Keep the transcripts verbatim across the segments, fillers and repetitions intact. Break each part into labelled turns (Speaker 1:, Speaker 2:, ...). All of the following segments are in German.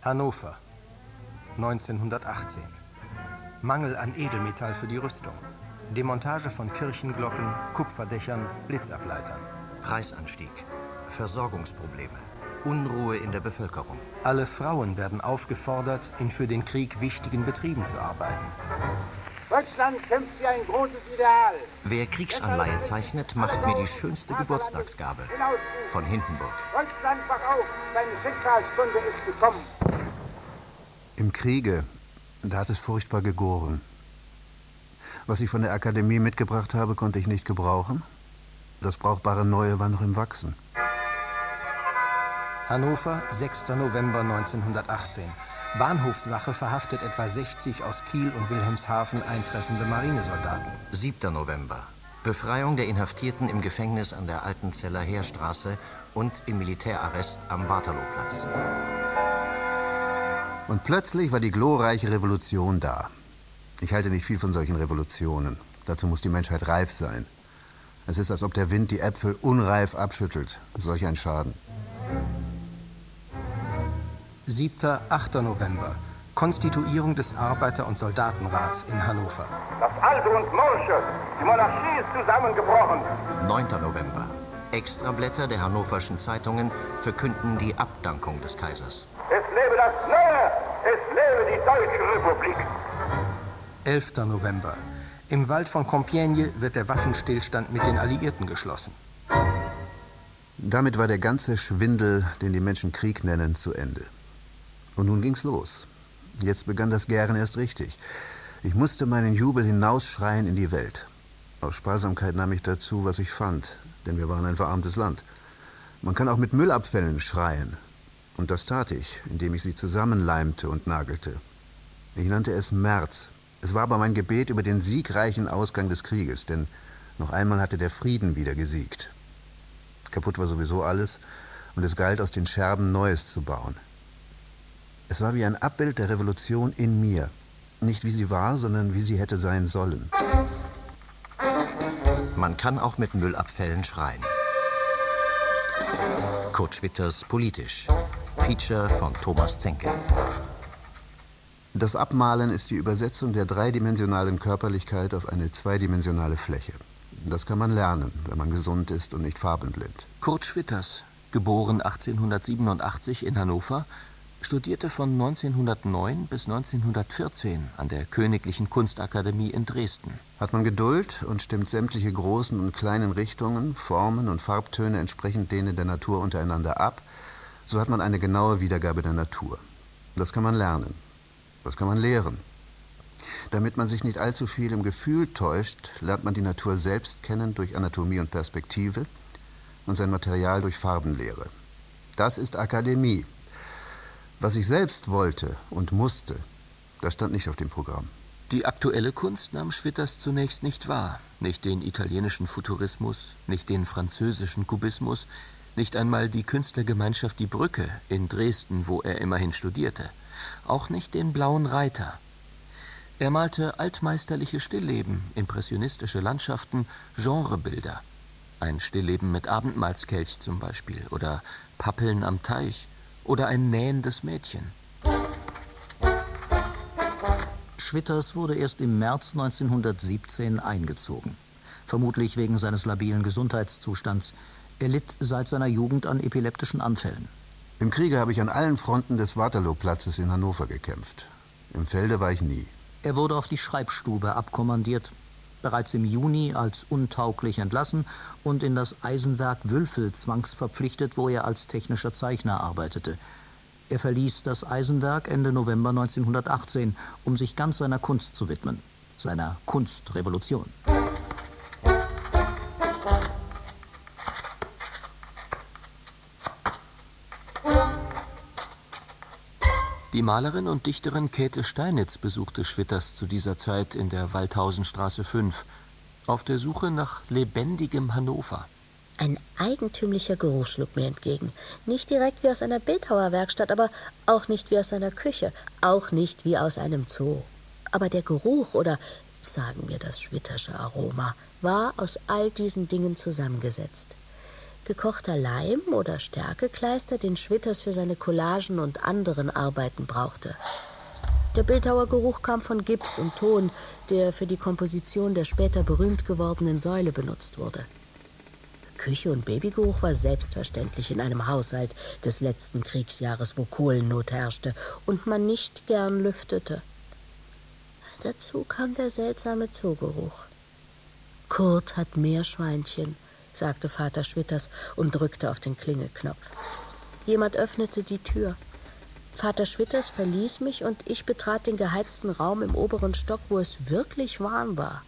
Speaker 1: Hannover, neunzehnhundertachtzehn. Mangel an Edelmetall für die Rüstung. Demontage von Kirchenglocken, Kupferdächern, Blitzableitern.
Speaker 2: Preisanstieg, Versorgungsprobleme, Unruhe in der Bevölkerung.
Speaker 1: Alle Frauen werden aufgefordert, in für den Krieg wichtigen Betrieben zu arbeiten.
Speaker 3: Deutschland kämpft für ein großes Ideal.
Speaker 2: Wer Kriegsanleihe zeichnet, macht mir die schönste Geburtstagsgabe. Von Hindenburg.
Speaker 3: Deutschland, wach auf, deine Schicksalsstunde ist gekommen.
Speaker 4: Im Kriege, da hat es furchtbar gegoren. Was ich von der Akademie mitgebracht habe, konnte ich nicht gebrauchen. Das brauchbare Neue war noch im Wachsen.
Speaker 1: Hannover, sechster November neunzehnhundertachtzehn. Bahnhofswache verhaftet etwa sechzig aus Kiel und Wilhelmshaven eintreffende Marinesoldaten.
Speaker 2: siebter November. Befreiung der Inhaftierten im Gefängnis an der Altenzeller Heerstraße und im Militärarrest am Waterlooplatz.
Speaker 4: Und plötzlich war die glorreiche Revolution da. Ich halte nicht viel von solchen Revolutionen. Dazu muss die Menschheit reif sein. Es ist, als ob der Wind die Äpfel unreif abschüttelt. Solch ein Schaden.
Speaker 1: siebter, achter November. Konstituierung des Arbeiter- und Soldatenrats in Hannover.
Speaker 3: Das Alte und Morsche, die Monarchie ist zusammengebrochen.
Speaker 2: neunter November. Extrablätter der hannoverschen Zeitungen verkünden die Abdankung des Kaisers.
Speaker 3: Es lebe das Neue, es lebe die Deutsche Republik.
Speaker 1: elfter November. Im Wald von Compiègne wird der Waffenstillstand mit den Alliierten geschlossen.
Speaker 4: Damit war der ganze Schwindel, den die Menschen Krieg nennen, zu Ende. Und nun ging's los. Jetzt begann das Gären erst richtig. Ich musste meinen Jubel hinausschreien in die Welt. Aus Sparsamkeit nahm ich dazu, was ich fand, denn wir waren ein verarmtes Land. Man kann auch mit Müllabfällen schreien. Und das tat ich, indem ich sie zusammenleimte und nagelte. Ich nannte es März. Es war aber mein Gebet über den siegreichen Ausgang des Krieges, denn noch einmal hatte der Frieden wieder gesiegt. Kaputt war sowieso alles, und es galt, aus den Scherben Neues zu bauen. Es war wie ein Abbild der Revolution in mir. Nicht wie sie war, sondern wie sie hätte sein sollen.
Speaker 2: Man kann auch mit Müllabfällen schreien. Kurt Schwitters Politisch. Feature von Thomas Zenke.
Speaker 4: Das Abmalen ist die Übersetzung der dreidimensionalen Körperlichkeit auf eine zweidimensionale Fläche. Das kann man lernen, wenn man gesund ist und nicht farbenblind.
Speaker 5: Kurt Schwitters, geboren achtzehnhundertsiebenundachtzig in Hannover, studierte von neunzehnhundertneun bis neunzehnhundertvierzehn an der Königlichen Kunstakademie in Dresden.
Speaker 4: Hat man Geduld und stimmt sämtliche großen und kleinen Richtungen, Formen und Farbtöne entsprechend denen der Natur untereinander ab, so hat man eine genaue Wiedergabe der Natur. Das kann man lernen. Das kann man lehren. Damit man sich nicht allzu viel im Gefühl täuscht, lernt man die Natur selbst kennen durch Anatomie und Perspektive und sein Material durch Farbenlehre. Das ist Akademie. Was ich selbst wollte und musste, das stand nicht auf dem Programm.
Speaker 5: Die aktuelle Kunst nahm Schwitters zunächst nicht wahr. Nicht den italienischen Futurismus, nicht den französischen Kubismus, nicht einmal die Künstlergemeinschaft Die Brücke in Dresden, wo er immerhin studierte. Auch nicht den Blauen Reiter. Er malte altmeisterliche Stillleben, impressionistische Landschaften, Genrebilder. Ein Stillleben mit Abendmahlskelch zum Beispiel oder Pappeln am Teich oder ein nähendes Mädchen.
Speaker 6: Schwitters wurde erst im März neunzehnhundertsiebzehn eingezogen. Vermutlich wegen seines labilen Gesundheitszustands. Er litt seit seiner Jugend an epileptischen Anfällen.
Speaker 4: Im Kriege habe ich an allen Fronten des Waterlooplatzes in Hannover gekämpft. Im Felde war ich nie.
Speaker 6: Er wurde auf die Schreibstube abkommandiert, bereits im Juni als untauglich entlassen und in das Eisenwerk Wülfel zwangsverpflichtet, wo er als technischer Zeichner arbeitete. Er verließ das Eisenwerk Ende November neunzehnhundertachtzehn, um sich ganz seiner Kunst zu widmen, seiner Kunstrevolution.
Speaker 5: Die Malerin und Dichterin Käthe Steinitz besuchte Schwitters zu dieser Zeit in der Waldhausenstraße fünf, auf der Suche nach lebendigem Hannover.
Speaker 7: Ein eigentümlicher Geruch schlug mir entgegen. Nicht direkt wie aus einer Bildhauerwerkstatt, aber auch nicht wie aus einer Küche, auch nicht wie aus einem Zoo. Aber der Geruch, oder sagen wir das Schwittersche Aroma, war aus all diesen Dingen zusammengesetzt. gekochter Leim oder Stärkekleister, den Schwitters für seine Collagen und anderen Arbeiten brauchte. Der Bildhauergeruch kam von Gips und Ton, der für die Komposition der später berühmt gewordenen Säule benutzt wurde. Küche und Babygeruch war selbstverständlich in einem Haushalt des letzten Kriegsjahres, wo Kohlennot herrschte und man nicht gern lüftete. Dazu kam der seltsame Zoogeruch. »Kurt hat Meerschweinchen«, sagte Vater Schwitters und drückte auf den Klingelknopf. Jemand öffnete die Tür. Vater Schwitters verließ mich und ich betrat den geheizten Raum im oberen Stock, wo es wirklich warm war.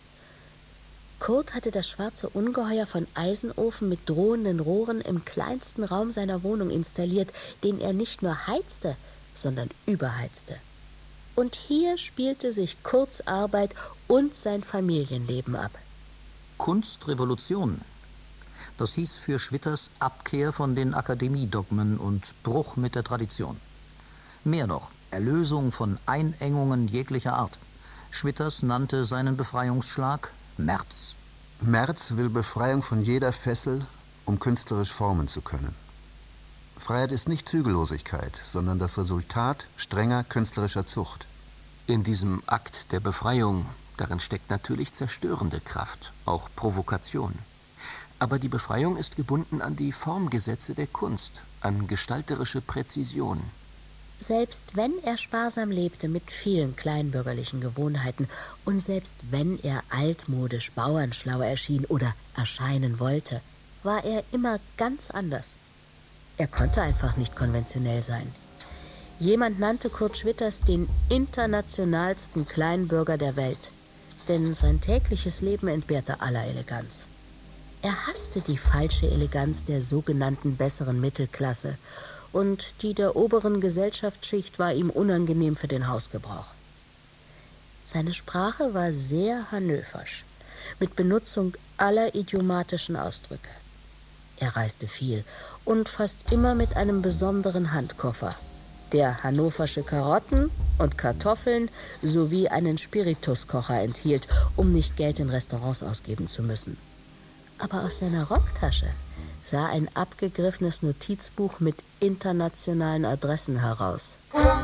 Speaker 7: Kurt hatte das schwarze Ungeheuer von Eisenofen mit drohenden Rohren im kleinsten Raum seiner Wohnung installiert, den er nicht nur heizte, sondern überheizte. Und hier spielte sich Kurts Arbeit und sein Familienleben ab.
Speaker 6: Kunstrevolution. Das hieß für Schwitters Abkehr von den Akademiedogmen und Bruch mit der Tradition. Mehr noch, Erlösung von Einengungen jeglicher Art. Schwitters nannte seinen Befreiungsschlag März.
Speaker 4: März will Befreiung von jeder Fessel, um künstlerisch formen zu können. Freiheit ist nicht Zügellosigkeit, sondern das Resultat strenger künstlerischer Zucht.
Speaker 5: In diesem Akt der Befreiung, darin steckt natürlich zerstörende Kraft, auch Provokation. Aber die Befreiung ist gebunden an die Formgesetze der Kunst, an gestalterische Präzision.
Speaker 7: Selbst wenn er sparsam lebte mit vielen kleinbürgerlichen Gewohnheiten und selbst wenn er altmodisch bauernschlau erschien oder erscheinen wollte, war er immer ganz anders. Er konnte einfach nicht konventionell sein. Jemand nannte Kurt Schwitters den internationalsten Kleinbürger der Welt, denn sein tägliches Leben entbehrte aller Eleganz. Er hasste die falsche Eleganz der sogenannten besseren Mittelklasse, und die der oberen Gesellschaftsschicht war ihm unangenehm für den Hausgebrauch. Seine Sprache war sehr hannöversch, mit Benutzung aller idiomatischen Ausdrücke. Er reiste viel und fast immer mit einem besonderen Handkoffer, der hannoversche Karotten und Kartoffeln sowie einen Spirituskocher enthielt, um nicht Geld in Restaurants ausgeben zu müssen. Aber aus seiner Rocktasche sah ein abgegriffenes Notizbuch mit internationalen Adressen heraus.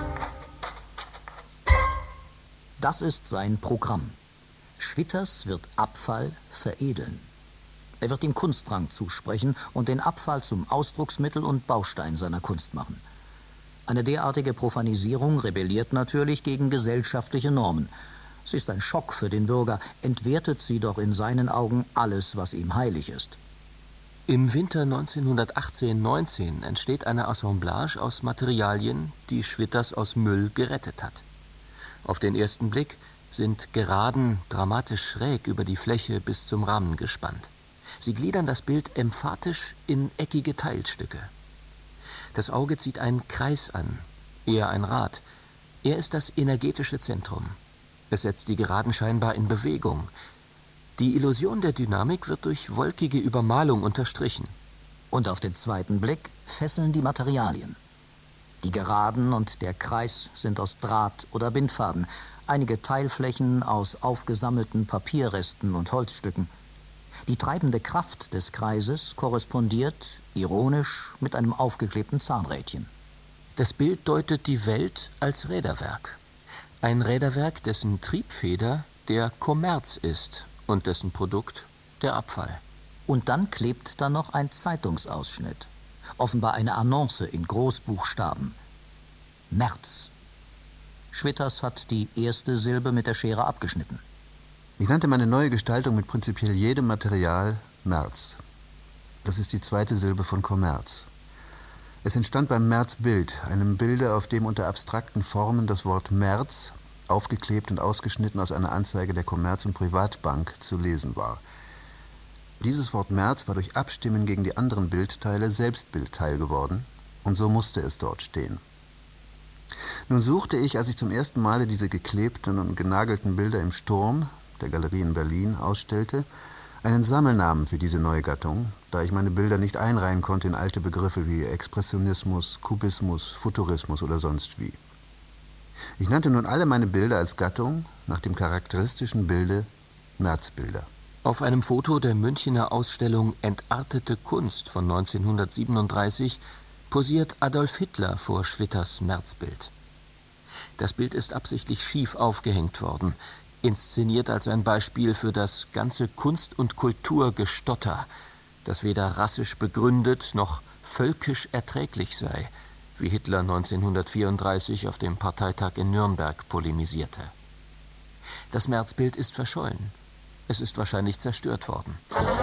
Speaker 6: Das ist sein Programm. Schwitters wird Abfall veredeln. Er wird ihm Kunstrang zusprechen und den Abfall zum Ausdrucksmittel und Baustein seiner Kunst machen. Eine derartige Profanisierung rebelliert natürlich gegen gesellschaftliche Normen. Sie ist ein Schock für den Bürger, entwertet sie doch in seinen Augen alles, was ihm heilig ist.
Speaker 5: Im Winter neunzehnhundertachtzehn neunzehn entsteht eine Assemblage aus Materialien, die Schwitters aus Müll gerettet hat. Auf den ersten Blick sind Geraden dramatisch schräg über die Fläche bis zum Rahmen gespannt. Sie gliedern das Bild emphatisch in eckige Teilstücke. Das Auge zieht einen Kreis an, eher ein Rad. Er ist das energetische Zentrum. Es setzt die Geraden scheinbar in Bewegung. Die Illusion der Dynamik wird durch wolkige Übermalung unterstrichen.
Speaker 6: Und auf den zweiten Blick fesseln die Materialien. Die Geraden und der Kreis sind aus Draht oder Bindfaden, einige Teilflächen aus aufgesammelten Papierresten und Holzstücken. Die treibende Kraft des Kreises korrespondiert, ironisch, mit einem aufgeklebten Zahnrädchen.
Speaker 5: Das Bild deutet die Welt als Räderwerk. Ein Räderwerk, dessen Triebfeder der Kommerz ist und dessen Produkt der Abfall.
Speaker 6: Und dann klebt da noch ein Zeitungsausschnitt. Offenbar eine Annonce in Großbuchstaben. März. Schwitters hat die erste Silbe mit der Schere abgeschnitten.
Speaker 4: Ich nannte meine neue Gestaltung mit prinzipiell jedem Material März. Das ist die zweite Silbe von Kommerz. Es entstand beim März-Bild, einem Bilde, auf dem unter abstrakten Formen das Wort März, aufgeklebt und ausgeschnitten aus einer Anzeige der Kommerz- und Privatbank, zu lesen war. Dieses Wort März war durch Abstimmen gegen die anderen Bildteile selbst Bildteil geworden, und so musste es dort stehen. Nun suchte ich, als ich zum ersten Male diese geklebten und genagelten Bilder im Sturm, der Galerie in Berlin, ausstellte, einen Sammelnamen für diese neue Gattung, da ich meine Bilder nicht einreihen konnte in alte Begriffe wie Expressionismus, Kubismus, Futurismus oder sonst wie. Ich nannte nun alle meine Bilder als Gattung nach dem charakteristischen Bilde Märzbilder.
Speaker 5: Auf einem Foto der Münchener Ausstellung Entartete Kunst von neunzehnhundertsiebenunddreißig posiert Adolf Hitler vor Schwitters Märzbild. Das Bild ist absichtlich schief aufgehängt worden, inszeniert als ein Beispiel für das ganze Kunst- und Kulturgestotter, das weder rassisch begründet noch völkisch erträglich sei, wie Hitler neunzehnhundertvierunddreißig auf dem Parteitag in Nürnberg polemisierte. Das Märzbild ist verschollen. Es ist wahrscheinlich zerstört worden.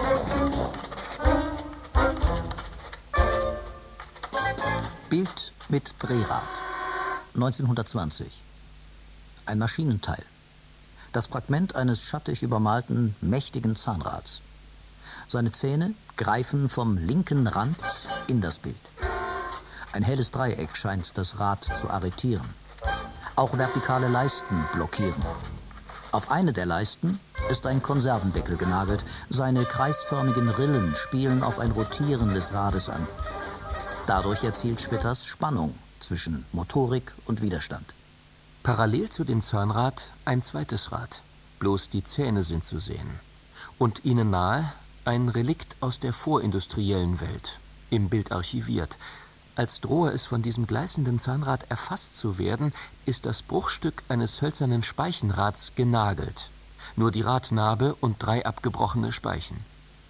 Speaker 6: Bild mit Drehrad. neunzehnhundertzwanzig. Ein Maschinenteil. Das Fragment eines schattig übermalten, mächtigen Zahnrads. Seine Zähne greifen vom linken Rand in das Bild. Ein helles Dreieck scheint das Rad zu arretieren. Auch vertikale Leisten blockieren. Auf eine der Leisten ist ein Konservendeckel genagelt. Seine kreisförmigen Rillen spielen auf ein Rotieren des Rades an. Dadurch erzielt Schwitters Spannung zwischen Motorik und Widerstand.
Speaker 5: Parallel zu dem Zahnrad ein zweites Rad. Bloß die Zähne sind zu sehen. Und ihnen nahe ein Relikt aus der vorindustriellen Welt, im Bild archiviert. Als drohe es von diesem gleißenden Zahnrad erfasst zu werden, ist das Bruchstück eines hölzernen Speichenrads genagelt. Nur die Radnabe und drei abgebrochene Speichen.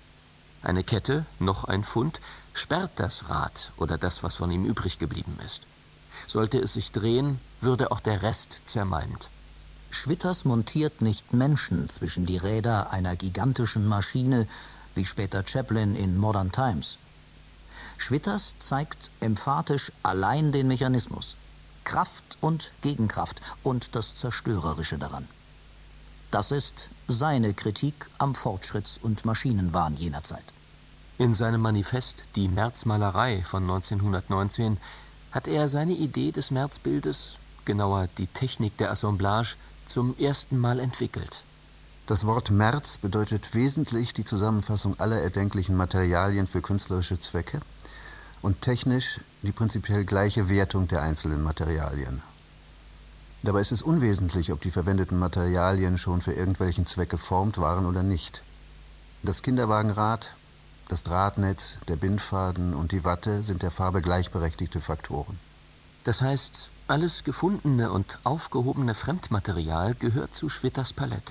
Speaker 5: Eine Kette, noch ein Fund, sperrt das Rad oder das, was von ihm übrig geblieben ist. Sollte es sich drehen, würde auch der Rest zermalmt.
Speaker 6: Schwitters montiert nicht Menschen zwischen die Räder einer gigantischen Maschine, wie später Chaplin in Modern Times. Schwitters zeigt emphatisch allein den Mechanismus, Kraft und Gegenkraft und das Zerstörerische daran. Das ist seine Kritik am Fortschritts- und Maschinenwahn jener Zeit.
Speaker 5: In seinem Manifest Die Märzmalerei von neunzehnhundertneunzehn hat er seine Idee des Märzbildes, genauer die Technik der Assemblage, zum ersten Mal entwickelt.
Speaker 4: Das Wort März bedeutet wesentlich die Zusammenfassung aller erdenklichen Materialien für künstlerische Zwecke und technisch die prinzipiell gleiche Wertung der einzelnen Materialien. Dabei ist es unwesentlich, ob die verwendeten Materialien schon für irgendwelchen Zweck geformt waren oder nicht. Das Kinderwagenrad, das Drahtnetz, der Bindfaden und die Watte sind der Farbe gleichberechtigte Faktoren.
Speaker 5: Das heißt, alles gefundene und aufgehobene Fremdmaterial gehört zu Schwitters Palette.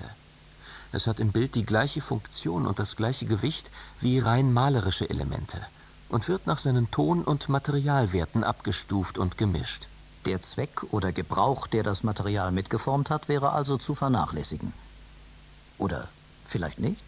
Speaker 5: Es hat im Bild die gleiche Funktion und das gleiche Gewicht wie rein malerische Elemente und wird nach seinen Ton- und Materialwerten abgestuft und gemischt.
Speaker 6: Der Zweck oder Gebrauch, der das Material mitgeformt hat, wäre also zu vernachlässigen. Oder vielleicht nicht?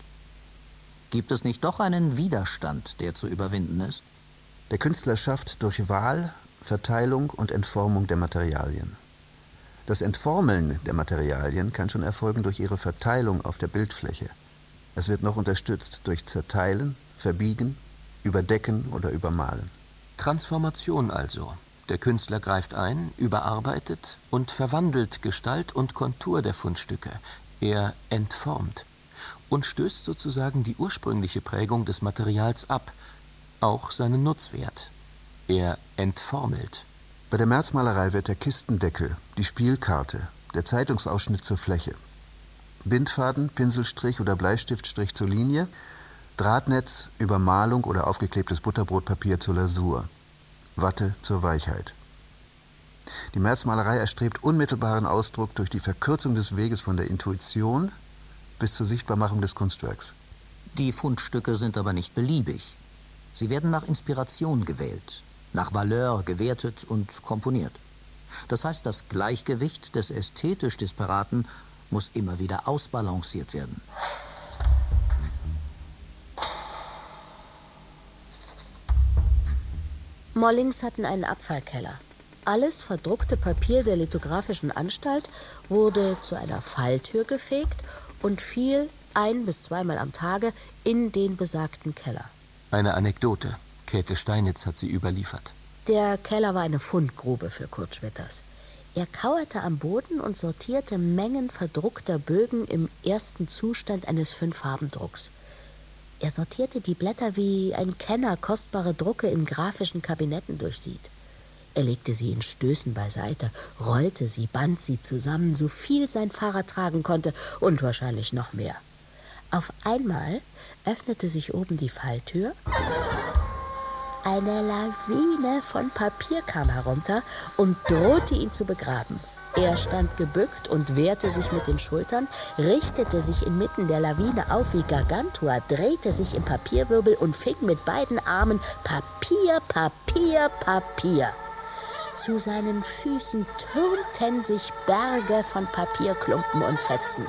Speaker 6: Gibt es nicht doch einen Widerstand, der zu überwinden ist?
Speaker 4: Der Künstler schafft durch Wahl, Verteilung und Entformung der Materialien. Das Entformeln der Materialien kann schon erfolgen durch ihre Verteilung auf der Bildfläche. Es wird noch unterstützt durch Zerteilen, Verbiegen, Überdecken oder Übermalen.
Speaker 5: Transformation also. Der Künstler greift ein, überarbeitet und verwandelt Gestalt und Kontur der Fundstücke. Er entformt und stößt sozusagen die ursprüngliche Prägung des Materials ab, auch seinen Nutzwert. Er entformelt.
Speaker 4: Bei der Märzmalerei wird der Kistendeckel, die Spielkarte, der Zeitungsausschnitt zur Fläche, Bindfaden, Pinselstrich oder Bleistiftstrich zur Linie, Drahtnetz, Übermalung oder aufgeklebtes Butterbrotpapier zur Lasur, Watte zur Weichheit. Die Märzmalerei erstrebt unmittelbaren Ausdruck durch die Verkürzung des Weges von der Intuition bis zur Sichtbarmachung des Kunstwerks.
Speaker 6: Die Fundstücke sind aber nicht beliebig. Sie werden nach Inspiration gewählt, nach Valeur gewertet und komponiert. Das heißt, das Gleichgewicht des ästhetisch Disparaten muss immer wieder ausbalanciert werden.
Speaker 7: Mollings hatten einen Abfallkeller. Alles verdruckte Papier der lithografischen Anstalt wurde zu einer Falltür gefegt und fiel ein- bis zweimal am Tage in den besagten Keller.
Speaker 5: Eine Anekdote. Käthe Steinitz hat sie überliefert.
Speaker 7: Der Keller war eine Fundgrube für Kurt Schwitters. Er kauerte am Boden und sortierte Mengen verdruckter Bögen im ersten Zustand eines Fünffarbendrucks. Er sortierte die Blätter, wie ein Kenner kostbare Drucke in grafischen Kabinetten durchsieht. Er legte sie in Stößen beiseite, rollte sie, band sie zusammen, so viel sein Fahrrad tragen konnte und wahrscheinlich noch mehr. Auf einmal öffnete sich oben die Falltür. Eine Lawine von Papier kam herunter und drohte ihn zu begraben. Er stand gebückt und wehrte sich mit den Schultern, richtete sich inmitten der Lawine auf wie Gargantua, drehte sich im Papierwirbel und fing mit beiden Armen Papier, Papier, Papier. Zu seinen Füßen türmten sich Berge von Papierklumpen und Fetzen.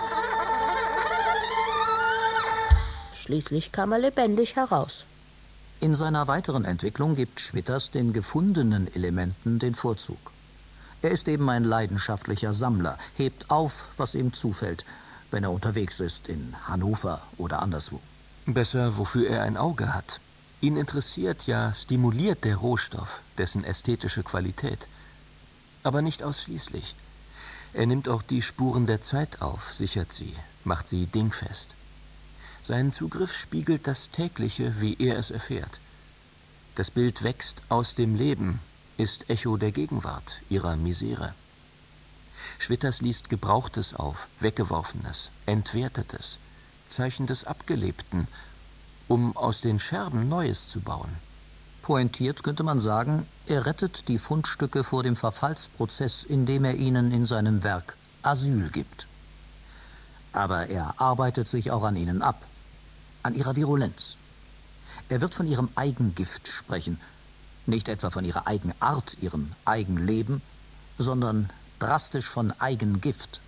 Speaker 7: Schließlich kam er lebendig heraus.
Speaker 6: In seiner weiteren Entwicklung gibt Schwitters den gefundenen Elementen den Vorzug. Er ist eben ein leidenschaftlicher Sammler, hebt auf, was ihm zufällt, wenn er unterwegs ist in Hannover oder anderswo.
Speaker 5: Besser, wofür er ein Auge hat. Ihn interessiert, ja stimuliert der Rohstoff, dessen ästhetische Qualität. Aber nicht ausschließlich. Er nimmt auch die Spuren der Zeit auf, sichert sie, macht sie dingfest. Sein Zugriff spiegelt das Tägliche, wie er es erfährt. Das Bild wächst aus dem Leben, ist Echo der Gegenwart, ihrer Misere. Schwitters liest Gebrauchtes auf, Weggeworfenes, Entwertetes, Zeichen des Abgelebten, um aus den Scherben Neues zu bauen.
Speaker 6: Pointiert könnte man sagen, er rettet die Fundstücke vor dem Verfallsprozess, indem er ihnen in seinem Werk Asyl gibt. Aber er arbeitet sich auch an ihnen ab, an ihrer Virulenz. Er wird von ihrem Eigengift sprechen, nicht etwa von ihrer Eigenart, ihrem Eigenleben, sondern drastisch von Eigengift.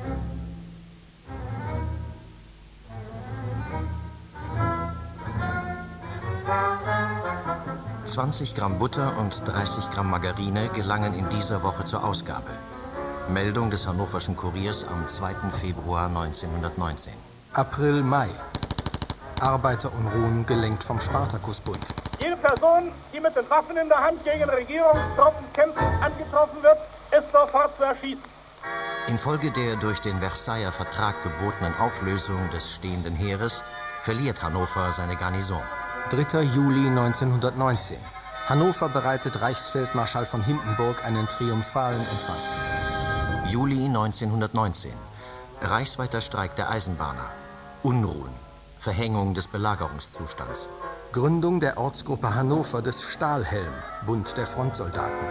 Speaker 2: zwanzig Gramm Butter und dreißig Gramm Margarine gelangen in dieser Woche zur Ausgabe. Meldung des Hannoverschen Kuriers am zweiten Februar neunzehnhundertneunzehn.
Speaker 1: April, Mai. Arbeiterunruhen gelenkt vom Spartakusbund.
Speaker 3: Jede Person, die mit den Waffen in der Hand gegen Regierungstruppen kämpfend angetroffen wird, ist sofort zu erschießen.
Speaker 2: Infolge der durch den Versailler Vertrag gebotenen Auflösung des stehenden Heeres verliert Hannover seine Garnison.
Speaker 1: dritter Juli neunzehnhundertneunzehn. Hannover bereitet Reichsfeldmarschall von Hindenburg einen triumphalen Empfang.
Speaker 2: Juli neunzehnhundertneunzehn. Reichsweiter Streik der Eisenbahner. Unruhen. Verhängung des Belagerungszustands.
Speaker 1: Gründung der Ortsgruppe Hannover des Stahlhelm, Bund der Frontsoldaten.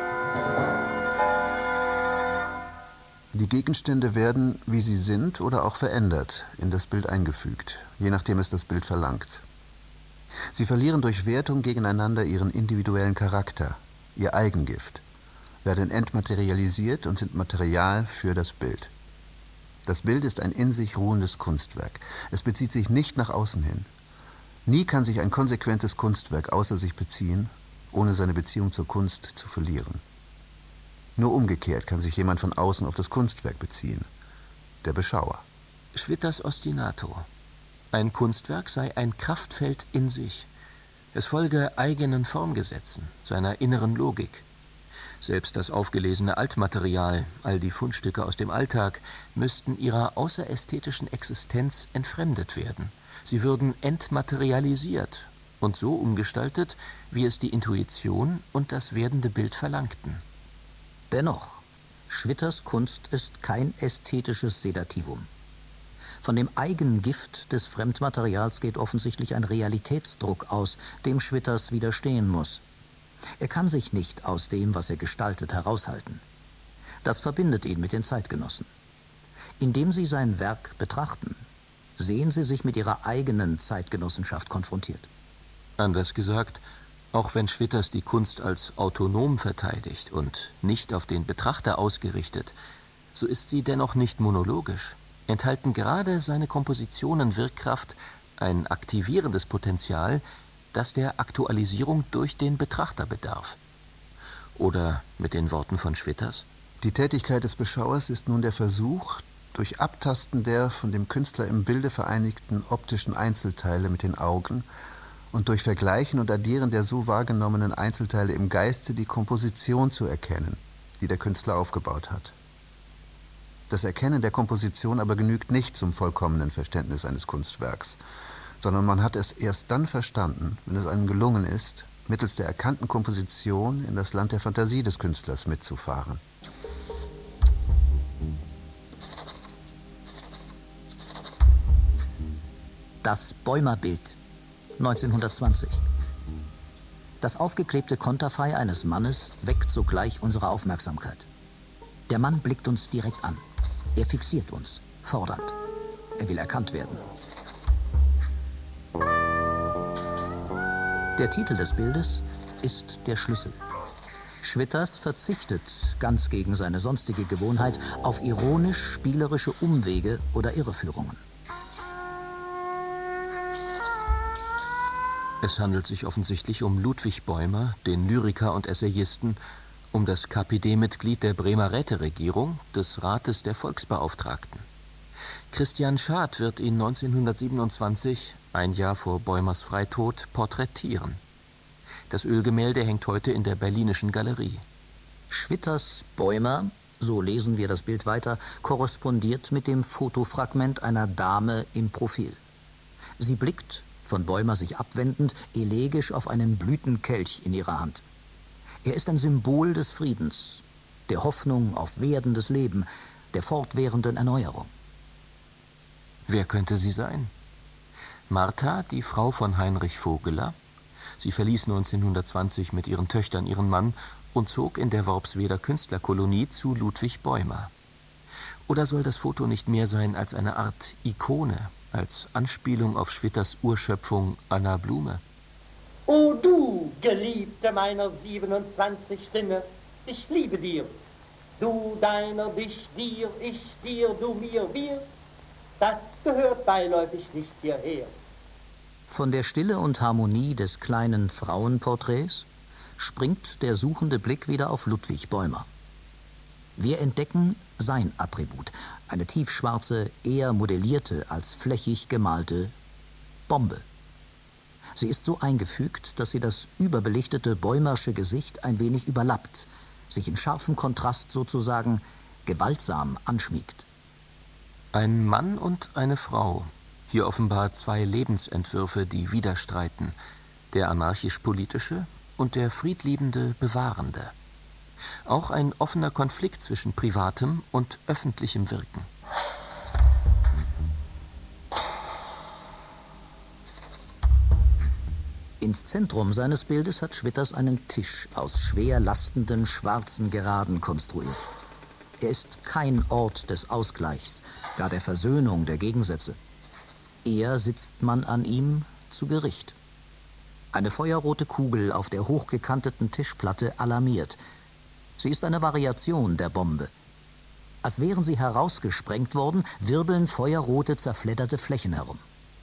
Speaker 4: Die Gegenstände werden, wie sie sind oder auch verändert, in das Bild eingefügt, je nachdem es das Bild verlangt. Sie verlieren durch Wertung gegeneinander ihren individuellen Charakter, ihr Eigengift, werden entmaterialisiert und sind Material für das Bild. Das Bild ist ein in sich ruhendes Kunstwerk. Es bezieht sich nicht nach außen hin. Nie kann sich ein konsequentes Kunstwerk außer sich beziehen, ohne seine Beziehung zur Kunst zu verlieren. Nur umgekehrt kann sich jemand von außen auf das Kunstwerk beziehen, der Beschauer.
Speaker 5: Schwitters Ostinato. Ein Kunstwerk sei ein Kraftfeld in sich. Es folge eigenen Formgesetzen, seiner inneren Logik. Selbst das aufgelesene Altmaterial, all die Fundstücke aus dem Alltag, müssten ihrer außerästhetischen Existenz entfremdet werden. Sie würden entmaterialisiert und so umgestaltet, wie es die Intuition und das werdende Bild verlangten.
Speaker 6: Dennoch, Schwitters Kunst ist kein ästhetisches Sedativum. Von dem Eigengift des Fremdmaterials geht offensichtlich ein Realitätsdruck aus, dem Schwitters widerstehen muss. Er kann sich nicht aus dem, was er gestaltet, heraushalten. Das verbindet ihn mit den Zeitgenossen. Indem sie sein Werk betrachten, sehen sie sich mit ihrer eigenen Zeitgenossenschaft konfrontiert.
Speaker 5: Anders gesagt, auch wenn Schwitters die Kunst als autonom verteidigt und nicht auf den Betrachter ausgerichtet, so ist sie dennoch nicht monologisch. Enthalten gerade seine Kompositionen Wirkkraft, ein aktivierendes Potenzial, das der Aktualisierung durch den Betrachter bedarf. Oder mit den Worten von Schwitters:
Speaker 4: Die Tätigkeit des Beschauers ist nun der Versuch, durch Abtasten der von dem Künstler im Bilde vereinigten optischen Einzelteile mit den Augen und durch Vergleichen und Addieren der so wahrgenommenen Einzelteile im Geiste die Komposition zu erkennen, die der Künstler aufgebaut hat. Das Erkennen der Komposition aber genügt nicht zum vollkommenen Verständnis eines Kunstwerks, sondern man hat es erst dann verstanden, wenn es einem gelungen ist, mittels der erkannten Komposition in das Land der Fantasie des Künstlers mitzufahren.
Speaker 6: Das Bäumer-Bild, neunzehnhundertzwanzig. Das aufgeklebte Konterfei eines Mannes weckt sogleich unsere Aufmerksamkeit. Der Mann blickt uns direkt an. Er fixiert uns, fordernd. Er will erkannt werden. Der Titel des Bildes ist der Schlüssel. Schwitters verzichtet, ganz gegen seine sonstige Gewohnheit, auf ironisch-spielerische Umwege oder Irreführungen.
Speaker 5: Es handelt sich offensichtlich um Ludwig Bäumer, den Lyriker und Essayisten, um das K P D-Mitglied der Bremer Räteregierung, des Rates der Volksbeauftragten. Christian Schad wird ihn neunzehnhundertsiebenundzwanzig, ein Jahr vor Bäumers Freitod, porträtieren. Das Ölgemälde hängt heute in der Berlinischen Galerie.
Speaker 6: Schwitters Bäumer, so lesen wir das Bild weiter, korrespondiert mit dem Fotofragment einer Dame im Profil. Sie blickt, von Bäumer sich abwendend, elegisch auf einen Blütenkelch in ihrer Hand. Er ist ein Symbol des Friedens, der Hoffnung auf werdendes Leben, der fortwährenden Erneuerung.
Speaker 5: Wer könnte sie sein? Martha, die Frau von Heinrich Vogeler. Sie verließ neunzehnhundertzwanzig mit ihren Töchtern ihren Mann und zog in der Worpsweder Künstlerkolonie zu Ludwig Bäumer. Oder soll das Foto nicht mehr sein als eine Art Ikone, als Anspielung auf Schwitters Urschöpfung Anna Blume?
Speaker 8: O du, Geliebte meiner siebenundzwanzig Sinne, ich liebe dir. Du deiner, dich dir, ich dir, du mir, wir, das gehört beiläufig nicht hierher.
Speaker 6: Von der Stille und Harmonie des kleinen Frauenporträts springt der suchende Blick wieder auf Ludwig Bäumer. Wir entdecken sein Attribut, eine tiefschwarze, eher modellierte als flächig gemalte Bombe. Sie ist so eingefügt, dass sie das überbelichtete Bäumersche Gesicht ein wenig überlappt, sich in scharfem Kontrast sozusagen gewaltsam anschmiegt.
Speaker 5: Ein Mann und eine Frau. Hier offenbar zwei Lebensentwürfe, die widerstreiten. Der anarchisch-politische und der friedliebende Bewahrende. Auch ein offener Konflikt zwischen privatem und öffentlichem Wirken.
Speaker 6: Ins Zentrum seines Bildes hat Schwitters einen Tisch aus schwer lastenden schwarzen Geraden konstruiert. Er ist kein Ort des Ausgleichs, gar der Versöhnung der Gegensätze. Eher sitzt man an ihm zu Gericht. Eine feuerrote Kugel auf der hochgekanteten Tischplatte alarmiert. Sie ist eine Variation der Bombe. Als wären sie herausgesprengt worden, wirbeln feuerrote, zerfledderte Flächen herum.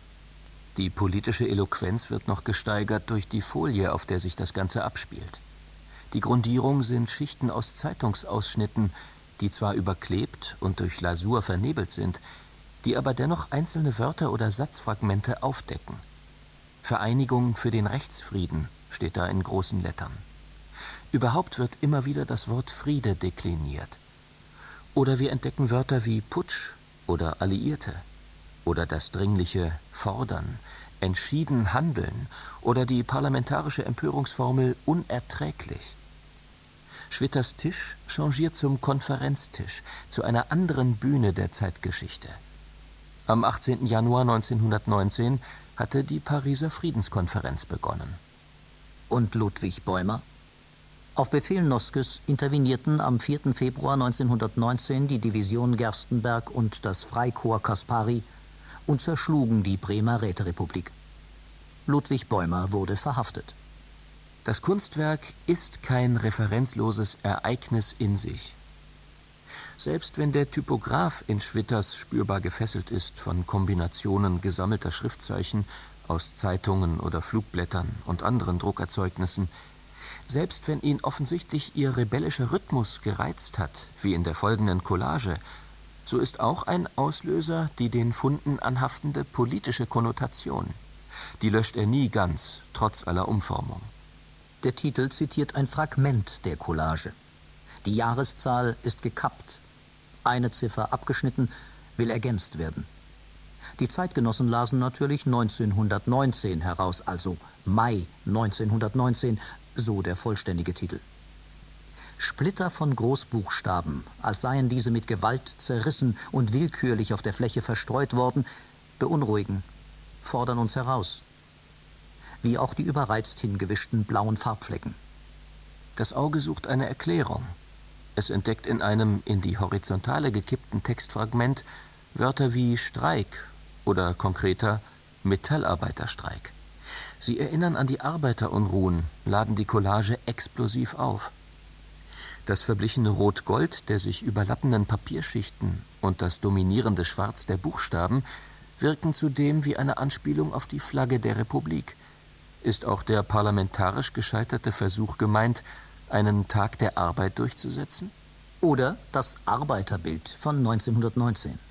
Speaker 5: Die politische Eloquenz wird noch gesteigert durch die Folie, auf der sich das Ganze abspielt. Die Grundierung sind Schichten aus Zeitungsausschnitten, die zwar überklebt und durch Lasur vernebelt sind, die aber dennoch einzelne Wörter oder Satzfragmente aufdecken. Vereinigung für den Rechtsfrieden steht da in großen Lettern. Überhaupt wird immer wieder das Wort Friede dekliniert. Oder wir entdecken Wörter wie Putsch oder Alliierte. Oder das dringliche Fordern, entschieden handeln oder die parlamentarische Empörungsformel unerträglich. Schwitters Tisch changiert zum Konferenztisch, zu einer anderen Bühne der Zeitgeschichte. Am achtzehnten Januar neunzehnhundertneunzehn hatte die Pariser Friedenskonferenz begonnen.
Speaker 6: Und Ludwig Bäumer? Auf Befehl Noskes intervenierten am vierten Februar neunzehnhundertneunzehn die Division Gerstenberg und das Freikorps Kaspari und zerschlugen die Bremer Räterepublik. Ludwig Bäumer wurde verhaftet.
Speaker 5: Das Kunstwerk ist kein referenzloses Ereignis in sich. Selbst wenn der Typograph in Schwitters spürbar gefesselt ist von Kombinationen gesammelter Schriftzeichen aus Zeitungen oder Flugblättern und anderen Druckerzeugnissen, selbst wenn ihn offensichtlich ihr rebellischer Rhythmus gereizt hat, wie in der folgenden Collage, so ist auch ein Auslöser die den Funden anhaftende politische Konnotation. Die löscht er nie ganz, trotz aller Umformung.
Speaker 6: Der Titel zitiert ein Fragment der Collage. Die Jahreszahl ist gekappt. Eine Ziffer abgeschnitten, will ergänzt werden. Die Zeitgenossen lasen natürlich neunzehnhundertneunzehn heraus, also Mai neunzehnhundertneunzehn, so der vollständige Titel. Splitter von Großbuchstaben, als seien diese mit Gewalt zerrissen und willkürlich auf der Fläche verstreut worden, beunruhigen, fordern uns heraus. Wie auch die überreizt hingewischten blauen Farbflecken.
Speaker 5: Das Auge sucht eine Erklärung. Es entdeckt in einem in die Horizontale gekippten Textfragment Wörter wie Streik oder konkreter Metallarbeiterstreik. Sie erinnern an die Arbeiterunruhen, laden die Collage explosiv auf. Das verblichene Rot-Gold der sich überlappenden Papierschichten und das dominierende Schwarz der Buchstaben wirken zudem wie eine Anspielung auf die Flagge der Republik. Ist auch der parlamentarisch gescheiterte Versuch gemeint, einen Tag der Arbeit durchzusetzen?
Speaker 6: Oder das Arbeiterbild von neunzehnhundertneunzehn.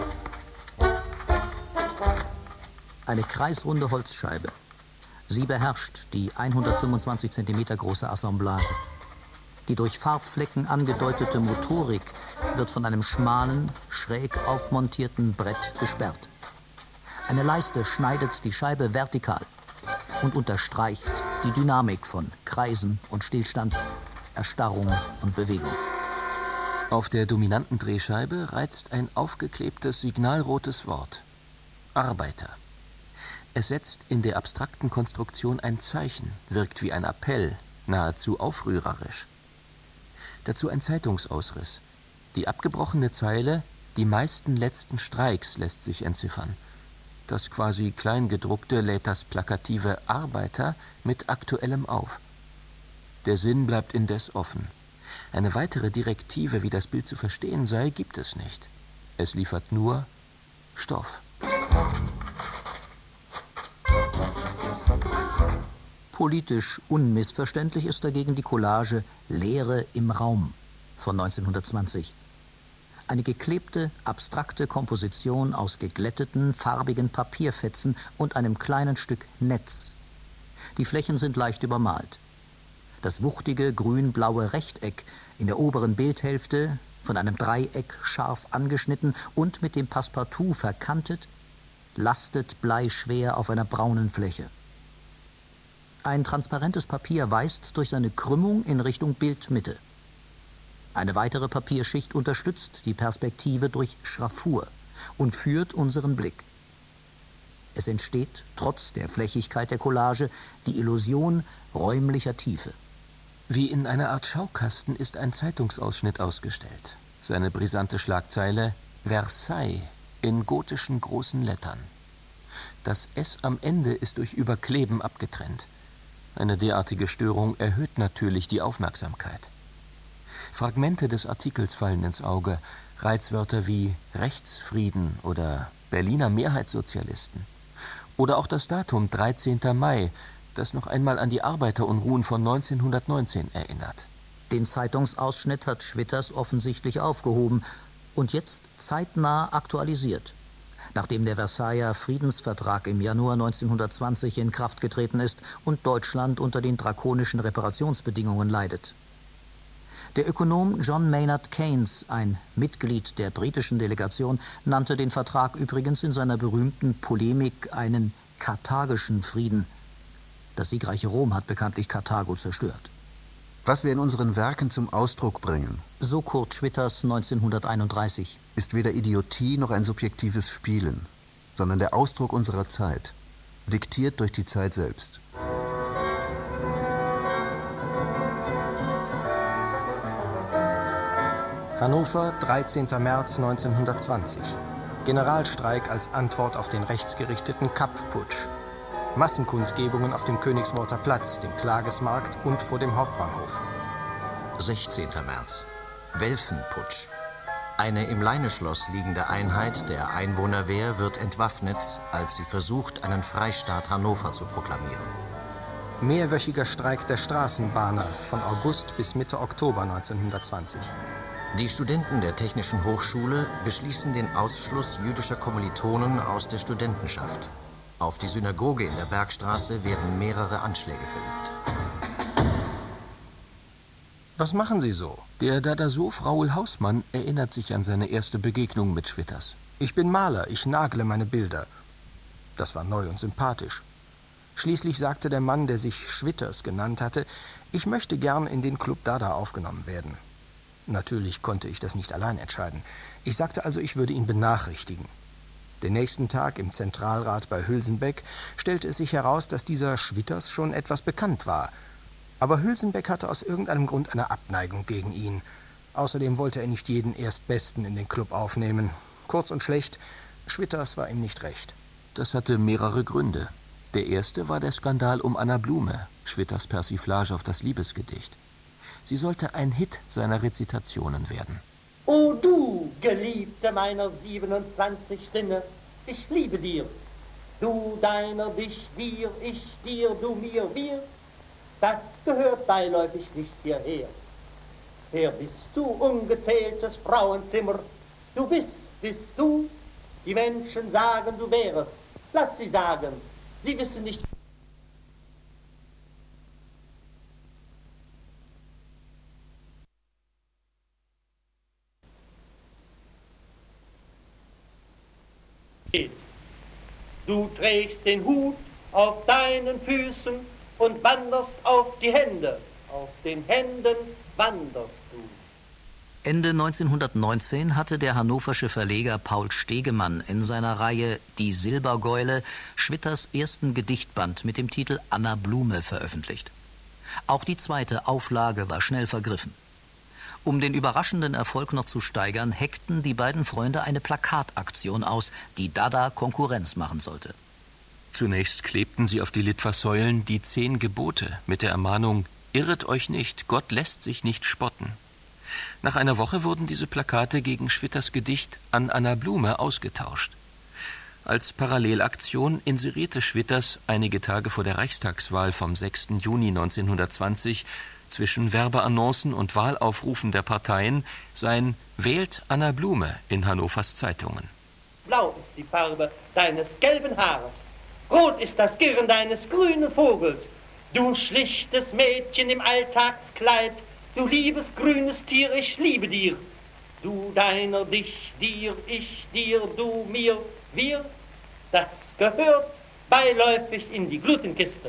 Speaker 6: Eine kreisrunde Holzscheibe. Sie beherrscht die hundertfünfundzwanzig Zentimeter große Assemblage. Die durch Farbflecken angedeutete Motorik wird von einem schmalen, schräg aufmontierten Brett gesperrt. Eine Leiste schneidet die Scheibe vertikal und unterstreicht die Dynamik von Kreisen und Stillstand, Erstarrung und Bewegung.
Speaker 5: Auf der dominanten Drehscheibe reizt ein aufgeklebtes signalrotes Wort. Arbeiter. Es setzt in der abstrakten Konstruktion ein Zeichen, wirkt wie ein Appell, nahezu aufrührerisch. Dazu ein Zeitungsausriss. Die abgebrochene Zeile »Die meisten letzten Streiks« lässt sich entziffern. Das quasi Kleingedruckte lädt das plakative »Arbeiter« mit Aktuellem auf. Der Sinn bleibt indes offen. Eine weitere Direktive, wie das Bild zu verstehen sei, gibt es nicht. Es liefert nur Stoff.
Speaker 6: Politisch unmissverständlich ist dagegen die Collage »Leere im Raum« von neunzehnhundertzwanzig. Eine geklebte, abstrakte Komposition aus geglätteten, farbigen Papierfetzen und einem kleinen Stück Netz. Die Flächen sind leicht übermalt. Das wuchtige, grün-blaue Rechteck in der oberen Bildhälfte, von einem Dreieck scharf angeschnitten und mit dem Passepartout verkantet, lastet bleischwer auf einer braunen Fläche. Ein transparentes Papier weist durch seine Krümmung in Richtung Bildmitte. Eine weitere Papierschicht unterstützt die Perspektive durch Schraffur und führt unseren Blick. Es entsteht, trotz der Flächigkeit der Collage, die Illusion räumlicher Tiefe.
Speaker 5: Wie in einer Art Schaukasten ist ein Zeitungsausschnitt ausgestellt. Seine brisante Schlagzeile »Versailles« in gotischen großen Lettern. Das S am Ende ist durch Überkleben abgetrennt. Eine derartige Störung erhöht natürlich die Aufmerksamkeit. Fragmente des Artikels fallen ins Auge, Reizwörter wie Rechtsfrieden oder Berliner Mehrheitssozialisten. Oder auch das Datum dreizehnter Mai, das noch einmal an die Arbeiterunruhen von neunzehnhundertneunzehn erinnert.
Speaker 6: Den Zeitungsausschnitt hat Schwitters offensichtlich aufgehoben und jetzt zeitnah aktualisiert. Nachdem der Versailler Friedensvertrag im Januar neunzehnhundertzwanzig in Kraft getreten ist und Deutschland unter den drakonischen Reparationsbedingungen leidet. Der Ökonom John Maynard Keynes, ein Mitglied der britischen Delegation, nannte den Vertrag übrigens in seiner berühmten Polemik einen karthagischen Frieden. Das siegreiche Rom hat bekanntlich Karthago zerstört.
Speaker 4: Was wir in unseren Werken zum Ausdruck bringen,
Speaker 6: so Kurt Schwitters neunzehnhunderteinunddreißig,
Speaker 4: ist weder Idiotie noch ein subjektives Spielen, sondern der Ausdruck unserer Zeit, diktiert durch die Zeit selbst.
Speaker 1: Hannover, dreizehnter März neunzehnhundertzwanzig. Generalstreik als Antwort auf den rechtsgerichteten Kapp-Putsch. Massenkundgebungen auf dem Königsworter Platz, dem Klagesmarkt und vor dem Hauptbahnhof.
Speaker 2: sechzehnter März. Welfenputsch. Eine im Leineschloss liegende Einheit der Einwohnerwehr wird entwaffnet, als sie versucht, einen Freistaat Hannover zu proklamieren.
Speaker 1: Mehrwöchiger Streik der Straßenbahner von August bis Mitte Oktober neunzehnhundertzwanzig.
Speaker 2: Die Studenten der Technischen Hochschule beschließen den Ausschluss jüdischer Kommilitonen aus der Studentenschaft. Auf die Synagoge in der Bergstraße werden mehrere Anschläge verübt.
Speaker 1: Was machen Sie so?
Speaker 5: Der Dadasoph Raoul Hausmann erinnert sich an seine erste Begegnung mit Schwitters.
Speaker 1: Ich bin Maler, ich nagle meine Bilder. Das war neu und sympathisch. Schließlich sagte der Mann, der sich Schwitters genannt hatte, ich möchte gern in den Club Dada aufgenommen werden. Natürlich konnte ich das nicht allein entscheiden. Ich sagte also, ich würde ihn benachrichtigen. Den nächsten Tag im Zentralrat bei Hülsenbeck stellte es sich heraus, dass dieser Schwitters schon etwas bekannt war. Aber Hülsenbeck hatte aus irgendeinem Grund eine Abneigung gegen ihn. Außerdem wollte er nicht jeden Erstbesten in den Club aufnehmen. Kurz und schlecht, Schwitters war ihm nicht recht.
Speaker 5: Das hatte mehrere Gründe. Der erste war der Skandal um Anna Blume, Schwitters Persiflage auf das Liebesgedicht. Sie sollte ein Hit seiner Rezitationen werden.
Speaker 8: O du, Geliebte meiner siebenundzwanzig Sinne, ich liebe dir. Du deiner, dich, dir, ich, dir, du, mir, wir. Das gehört beiläufig nicht hierher. Wer bist du, ungezähltes Frauenzimmer? Du bist, bist du. Die Menschen sagen, du wärest. Lass sie sagen, sie wissen nicht. Du trägst den Hut auf deinen Füßen und wanderst auf die Hände. Auf den Händen wanderst du.
Speaker 6: Ende neunzehnhundertneunzehn hatte der hannoversche Verleger Paul Stegemann in seiner Reihe Die Silbergäule Schwitters ersten Gedichtband mit dem Titel Anna Blume veröffentlicht. Auch die zweite Auflage war schnell vergriffen. Um den überraschenden Erfolg noch zu steigern, heckten die beiden Freunde eine Plakataktion aus, die Dada Konkurrenz machen sollte.
Speaker 5: Zunächst klebten sie auf die Litfaßsäulen die zehn Gebote mit der Ermahnung: Irret euch nicht, Gott lässt sich nicht spotten. Nach einer Woche wurden diese Plakate gegen Schwitters Gedicht An Anna Blume ausgetauscht. Als Parallelaktion inserierte Schwitters einige Tage vor der Reichstagswahl vom sechsten Juni neunzehnhundertzwanzig zwischen Werbeannoncen und Wahlaufrufen der Parteien sein Wählt Anna Blume in Hannovers Zeitungen.
Speaker 8: Blau ist die Farbe deines gelben Haares, rot ist das Girren deines grünen Vogels. Du schlichtes Mädchen im Alltagskleid, du liebes grünes Tier, ich liebe dir. Du deiner, dich, dir, ich, dir, du, mir, wir, das gehört beiläufig in die Glutenkiste.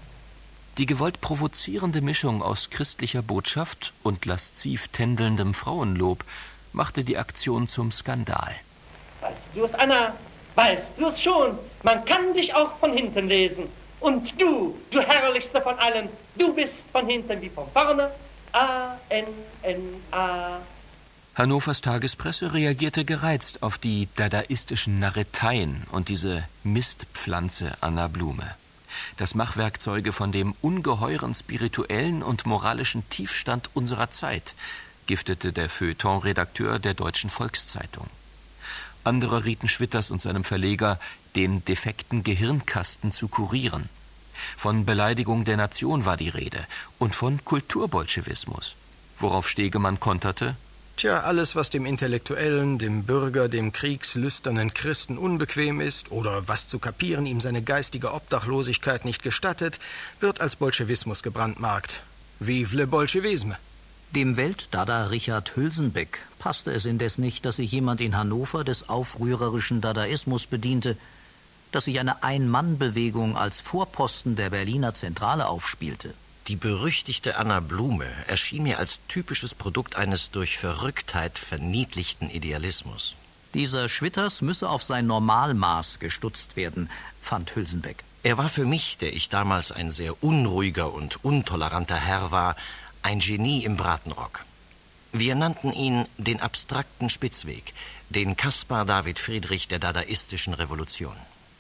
Speaker 5: Die gewollt provozierende Mischung aus christlicher Botschaft und lasziv tändelndem Frauenlob machte die Aktion zum Skandal.
Speaker 8: Weißt du es, Anna? Weißt du es schon? Man kann dich auch von hinten lesen. Und du, du herrlichste von allen, du bist von hinten wie von vorne. A N N A.
Speaker 5: Hannovers Tagespresse reagierte gereizt auf die dadaistischen Narreteien und diese Mistpflanze Anna Blume. Das Machwerkzeuge von dem ungeheuren spirituellen und moralischen Tiefstand unserer Zeit, giftete der Feuilleton-Redakteur der Deutschen Volkszeitung. Andere rieten Schwitters und seinem Verleger, den defekten Gehirnkasten zu kurieren. Von Beleidigung der Nation war die Rede und von Kulturbolschewismus, worauf Stegemann konterte:
Speaker 1: Tja, alles, was dem Intellektuellen, dem Bürger, dem kriegslüsternen Christen unbequem ist oder was zu kapieren ihm seine geistige Obdachlosigkeit nicht gestattet, wird als Bolschewismus gebrandmarkt. Vive le Bolschewisme!
Speaker 6: Dem Weltdada Richard Hülsenbeck passte es indes nicht, dass sich jemand in Hannover des aufrührerischen Dadaismus bediente, dass sich eine Ein-Mann-Bewegung als Vorposten der Berliner Zentrale aufspielte.
Speaker 2: Die berüchtigte Anna Blume erschien mir als typisches Produkt eines durch Verrücktheit verniedlichten Idealismus.
Speaker 6: Dieser Schwitters müsse auf sein Normalmaß gestutzt werden, fand Hülsenbeck.
Speaker 2: Er war für mich, der ich damals ein sehr unruhiger und untoleranter Herr war, ein Genie im Bratenrock. Wir nannten ihn den abstrakten Spitzweg, den Caspar David Friedrich der dadaistischen Revolution.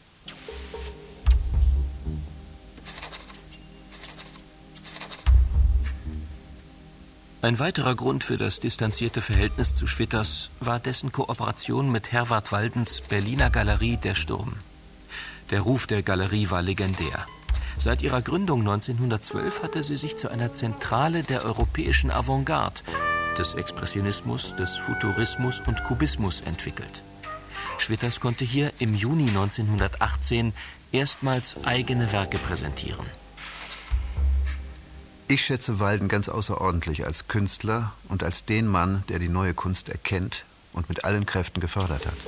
Speaker 5: Ein weiterer Grund für das distanzierte Verhältnis zu Schwitters war dessen Kooperation mit Herwart Waldens Berliner Galerie Der Sturm. Der Ruf der Galerie war legendär. Seit ihrer Gründung neunzehnhundertzwölf hatte sie sich zu einer Zentrale der europäischen Avantgarde, des Expressionismus, des Futurismus und Kubismus entwickelt. Schwitters konnte hier im Juni neunzehnhundertachtzehn erstmals eigene Werke präsentieren.
Speaker 4: Ich schätze Walden ganz außerordentlich als Künstler und als den Mann, der die neue Kunst erkennt und mit allen Kräften gefördert hat.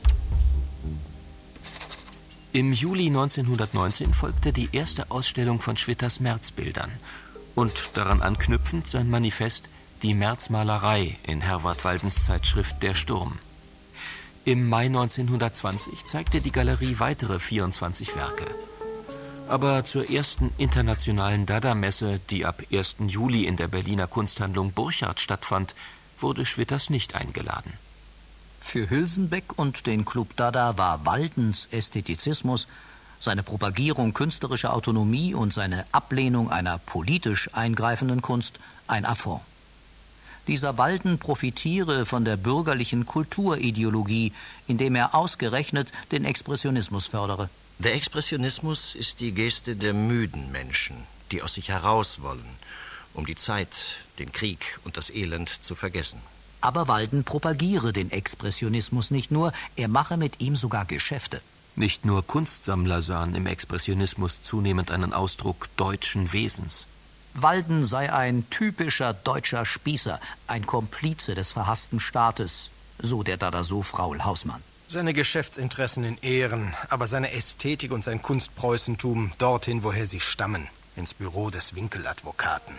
Speaker 5: Im Juli neunzehnhundertneunzehn folgte die erste Ausstellung von Schwitters Märzbildern und daran anknüpfend sein Manifest Die Märzmalerei in Herwart Waldens Zeitschrift Der Sturm. Im Mai neunzehnhundertzwanzig zeigte die Galerie weitere vierundzwanzig Werke. Aber zur ersten internationalen Dada-Messe, die ab ersten Juli in der Berliner Kunsthandlung Burchard stattfand, wurde Schwitters nicht eingeladen.
Speaker 6: Für Hülsenbeck und den Club Dada war Waldens Ästhetizismus, seine Propagierung künstlerischer Autonomie und seine Ablehnung einer politisch eingreifenden Kunst ein Affront. Dieser Walden profitiere von der bürgerlichen Kulturideologie, indem er ausgerechnet den Expressionismus fördere.
Speaker 2: Der Expressionismus ist die Geste der müden Menschen, die aus sich heraus wollen, um die Zeit, den Krieg und das Elend zu vergessen.
Speaker 6: Aber Walden propagiere den Expressionismus nicht nur, er mache mit ihm sogar Geschäfte.
Speaker 5: Nicht nur Kunstsammler sahen im Expressionismus zunehmend einen Ausdruck deutschen Wesens.
Speaker 6: Walden sei ein typischer deutscher Spießer, ein Komplize des verhassten Staates, so der Dada-Soph Raoul Hausmann.
Speaker 1: Seine Geschäftsinteressen in Ehren, aber seine Ästhetik und sein Kunstpreußentum dorthin, woher sie stammen, ins Büro des Winkeladvokaten.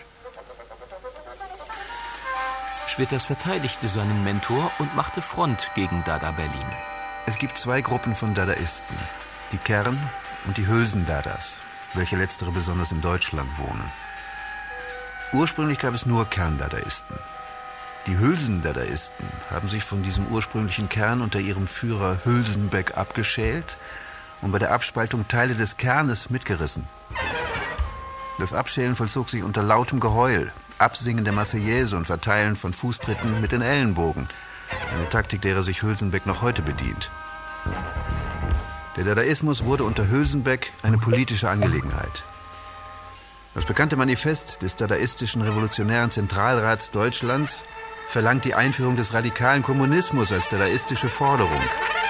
Speaker 5: Schwitters verteidigte seinen Mentor und machte Front gegen Dada Berlin.
Speaker 4: Es gibt zwei Gruppen von Dadaisten, die Kern- und die Hülsen-Dadas, welche letztere besonders in Deutschland wohnen. Ursprünglich gab es nur Kern-Dadaisten. Die Hülsen-Dadaisten haben sich von diesem ursprünglichen Kern unter ihrem Führer Hülsenbeck abgeschält und bei der Abspaltung Teile des Kernes mitgerissen. Das Abschälen vollzog sich unter lautem Geheul, Absingen der Marseillaise und Verteilen von Fußtritten mit den Ellenbogen, eine Taktik, derer sich Hülsenbeck noch heute bedient. Der Dadaismus wurde unter Hülsenbeck eine politische Angelegenheit. Das bekannte Manifest des Dadaistischen Revolutionären Zentralrats Deutschlands verlangt die Einführung des radikalen Kommunismus als dadaistische Forderung.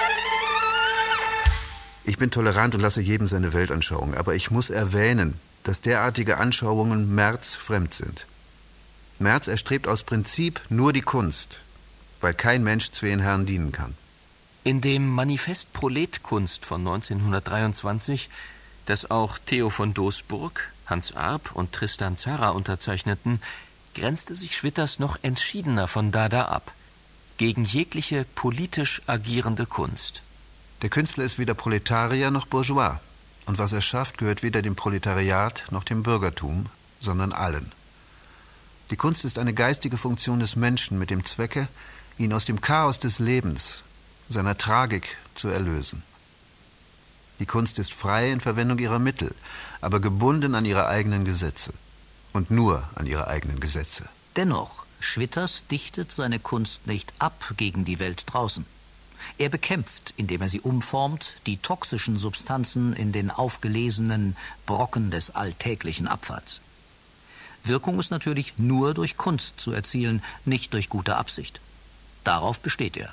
Speaker 4: Ich bin tolerant und lasse jedem seine Weltanschauung, aber ich muss erwähnen, dass derartige Anschauungen Merz fremd sind. Merz erstrebt aus Prinzip nur die Kunst, weil kein Mensch zwei Herren dienen kann.
Speaker 5: In dem Manifest Proletkunst von neunzehnhundertdreiundzwanzig, das auch Theo von Doesburg, Hans Arp und Tristan Tzara unterzeichneten, grenzte sich Schwitters noch entschiedener von Dada ab, gegen jegliche politisch agierende Kunst.
Speaker 4: Der Künstler ist weder Proletarier noch Bourgeois, und was er schafft, gehört weder dem Proletariat noch dem Bürgertum, sondern allen. Die Kunst ist eine geistige Funktion des Menschen mit dem Zwecke, ihn aus dem Chaos des Lebens, seiner Tragik zu erlösen. Die Kunst ist frei in Verwendung ihrer Mittel, aber gebunden an ihre eigenen Gesetze. Und nur an ihre eigenen Gesetze.
Speaker 6: Dennoch, Schwitters dichtet seine Kunst nicht ab gegen die Welt draußen. Er bekämpft, indem er sie umformt, die toxischen Substanzen in den aufgelesenen Brocken des alltäglichen Abfalls. Wirkung ist natürlich nur durch Kunst zu erzielen, nicht durch gute Absicht. Darauf besteht er.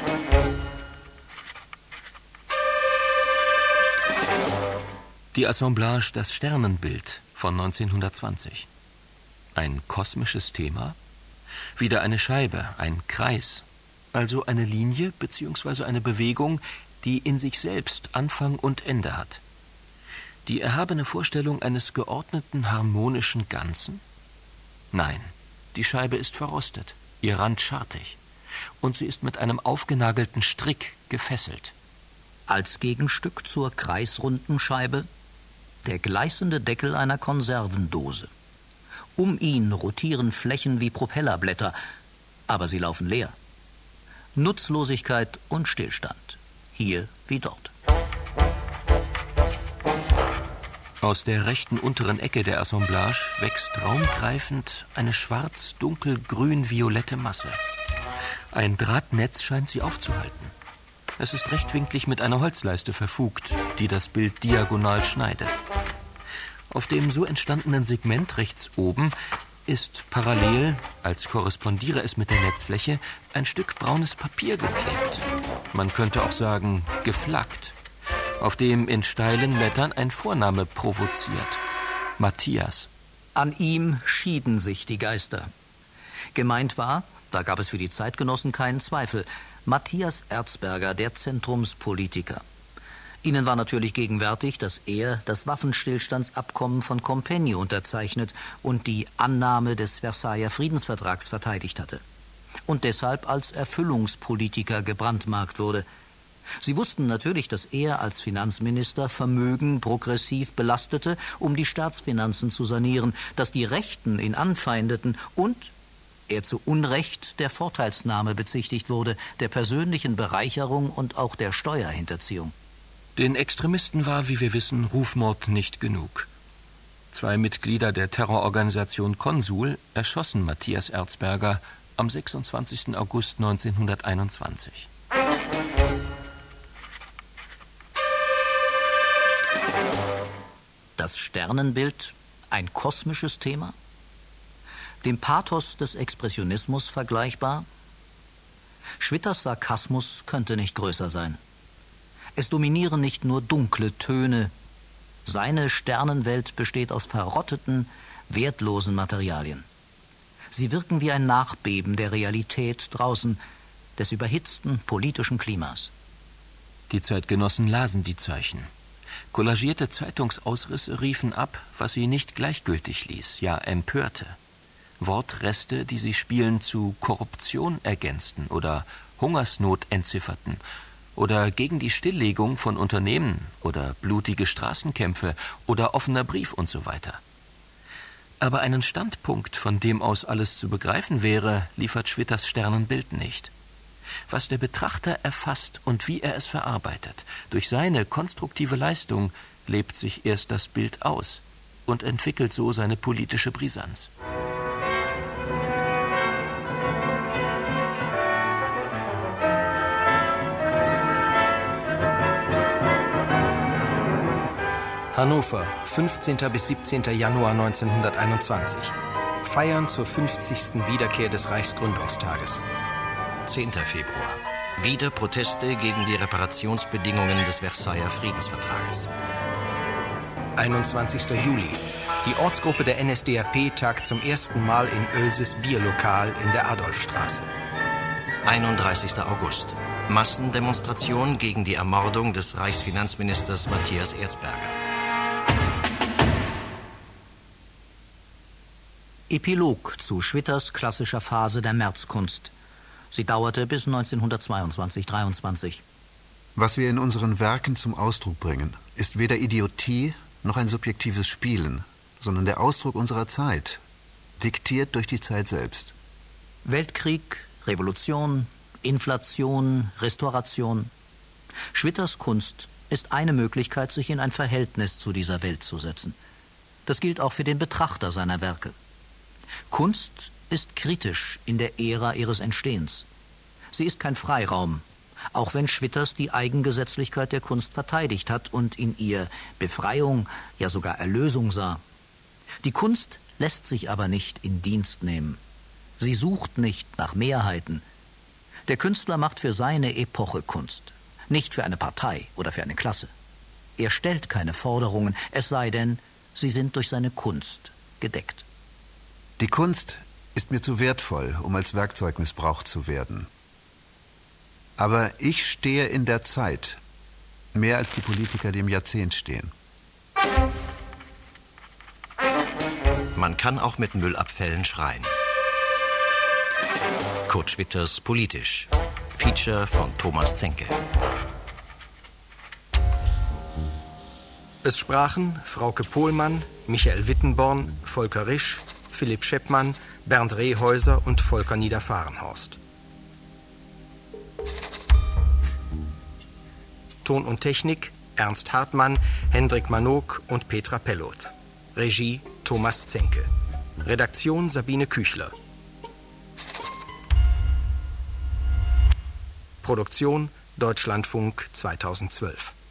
Speaker 5: Die Assemblage Das Sternenbild von neunzehnhundertzwanzig. Ein kosmisches Thema? Wieder eine Scheibe, ein Kreis. Also eine Linie bzw. eine Bewegung, die in sich selbst Anfang und Ende hat. Die erhabene Vorstellung eines geordneten, harmonischen Ganzen? Nein, die Scheibe ist verrostet, ihr Rand schartig. Und sie ist mit einem aufgenagelten Strick gefesselt.
Speaker 6: Als Gegenstück zur kreisrunden Scheibe der gleißende Deckel einer Konservendose. Um ihn rotieren Flächen wie Propellerblätter, aber sie laufen leer. Nutzlosigkeit und Stillstand, hier wie dort.
Speaker 5: Aus der rechten unteren Ecke der Assemblage wächst raumgreifend eine schwarz-dunkel-grün-violette Masse. Ein Drahtnetz scheint sie aufzuhalten. Es ist rechtwinklig mit einer Holzleiste verfugt, die das Bild diagonal schneidet. Auf dem so entstandenen Segment rechts oben ist parallel, als korrespondiere es mit der Netzfläche, ein Stück braunes Papier geklebt. Man könnte auch sagen, geflaggt, auf dem in steilen Lettern ein Vorname provoziert. Matthias.
Speaker 6: An ihm schieden sich die Geister. Gemeint war, da gab es für die Zeitgenossen keinen Zweifel, Matthias Erzberger, der Zentrumspolitiker. Ihnen war natürlich gegenwärtig, dass er das Waffenstillstandsabkommen von Compiègne unterzeichnet und die Annahme des Versailler Friedensvertrags verteidigt hatte. und deshalb als Erfüllungspolitiker gebrandmarkt wurde. Sie wussten natürlich, dass er als Finanzminister Vermögen progressiv belastete, um die Staatsfinanzen zu sanieren, dass die Rechten ihn anfeindeten und er zu Unrecht der Vorteilsnahme bezichtigt wurde, der persönlichen Bereicherung und auch der Steuerhinterziehung.
Speaker 5: Den Extremisten war, wie wir wissen, Rufmord nicht genug. Zwei Mitglieder der Terrororganisation Konsul erschossen Matthias Erzberger am sechsundzwanzigsten August neunzehnhunderteinundzwanzig.
Speaker 6: Das Sternenbild, ein kosmisches Thema? Dem Pathos des Expressionismus vergleichbar? Schwitters Sarkasmus könnte nicht größer sein. Es dominieren nicht nur dunkle Töne. Seine Sternenwelt besteht aus verrotteten, wertlosen Materialien. Sie wirken wie ein Nachbeben der Realität draußen, des überhitzten politischen Klimas.
Speaker 5: Die Zeitgenossen lasen die Zeichen. Kollagierte Zeitungsausrisse riefen ab, was sie nicht gleichgültig ließ, ja empörte. Wortreste, die sie Spielen zu Korruption ergänzten oder Hungersnot entzifferten oder gegen die Stilllegung von Unternehmen oder blutige Straßenkämpfe oder offener Brief und so weiter. Aber einen Standpunkt, von dem aus alles zu begreifen wäre, liefert Schwitters Sternenbild nicht. Was der Betrachter erfasst und wie er es verarbeitet, durch seine konstruktive Leistung lebt sich erst das Bild aus und entwickelt so seine politische Brisanz.
Speaker 1: Hannover, fünfzehnten bis siebzehnten Januar neunzehnhunderteinundzwanzig. Feiern zur fünfzigsten Wiederkehr des Reichsgründungstages.
Speaker 2: zehnten Februar. Wieder Proteste gegen die Reparationsbedingungen des Versailler Friedensvertrages.
Speaker 1: einundzwanzigsten Juli. Die Ortsgruppe der N S D A P tagt zum ersten Mal in Oelses Bierlokal in der Adolfstraße.
Speaker 2: einunddreißigsten August. Massendemonstration gegen die Ermordung des Reichsfinanzministers Matthias Erzberger.
Speaker 6: Epilog zu Schwitters klassischer Phase der Märzkunst. Sie dauerte bis neunzehnhundertzweiundzwanzig dreiundzwanzig.
Speaker 4: Was wir in unseren Werken zum Ausdruck bringen, ist weder Idiotie noch ein subjektives Spielen, sondern der Ausdruck unserer Zeit, diktiert durch die Zeit selbst.
Speaker 6: Weltkrieg, Revolution, Inflation, Restauration. Schwitters Kunst ist eine Möglichkeit, sich in ein Verhältnis zu dieser Welt zu setzen. Das gilt auch für den Betrachter seiner Werke. Kunst ist kritisch in der Ära ihres Entstehens. Sie ist kein Freiraum, auch wenn Schwitters die Eigengesetzlichkeit der Kunst verteidigt hat und in ihr Befreiung, ja sogar Erlösung sah. Die Kunst lässt sich aber nicht in Dienst nehmen. Sie sucht nicht nach Mehrheiten. Der Künstler macht für seine Epoche Kunst, nicht für eine Partei oder für eine Klasse. Er stellt keine Forderungen, es sei denn, sie sind durch seine Kunst gedeckt.
Speaker 4: Die Kunst ist mir zu wertvoll, um als Werkzeug missbraucht zu werden. Aber ich stehe in der Zeit, mehr als die Politiker, die im Jahrzehnt stehen.
Speaker 2: Man kann auch mit Müllabfällen schreien. Kurt Schwitters Politisch. Feature von Thomas Zenke.
Speaker 1: Es sprachen Frauke Pohlmann, Michael Wittenborn, Volker Risch, Philipp Scheppmann, Bernd Rehhäuser und Volker Niederfahrenhorst. Ton und Technik Ernst Hartmann, Hendrik Manook und Petra Pellot. Regie Thomas Zenke. Redaktion Sabine Küchler. Produktion Deutschlandfunk zweitausendzwölf.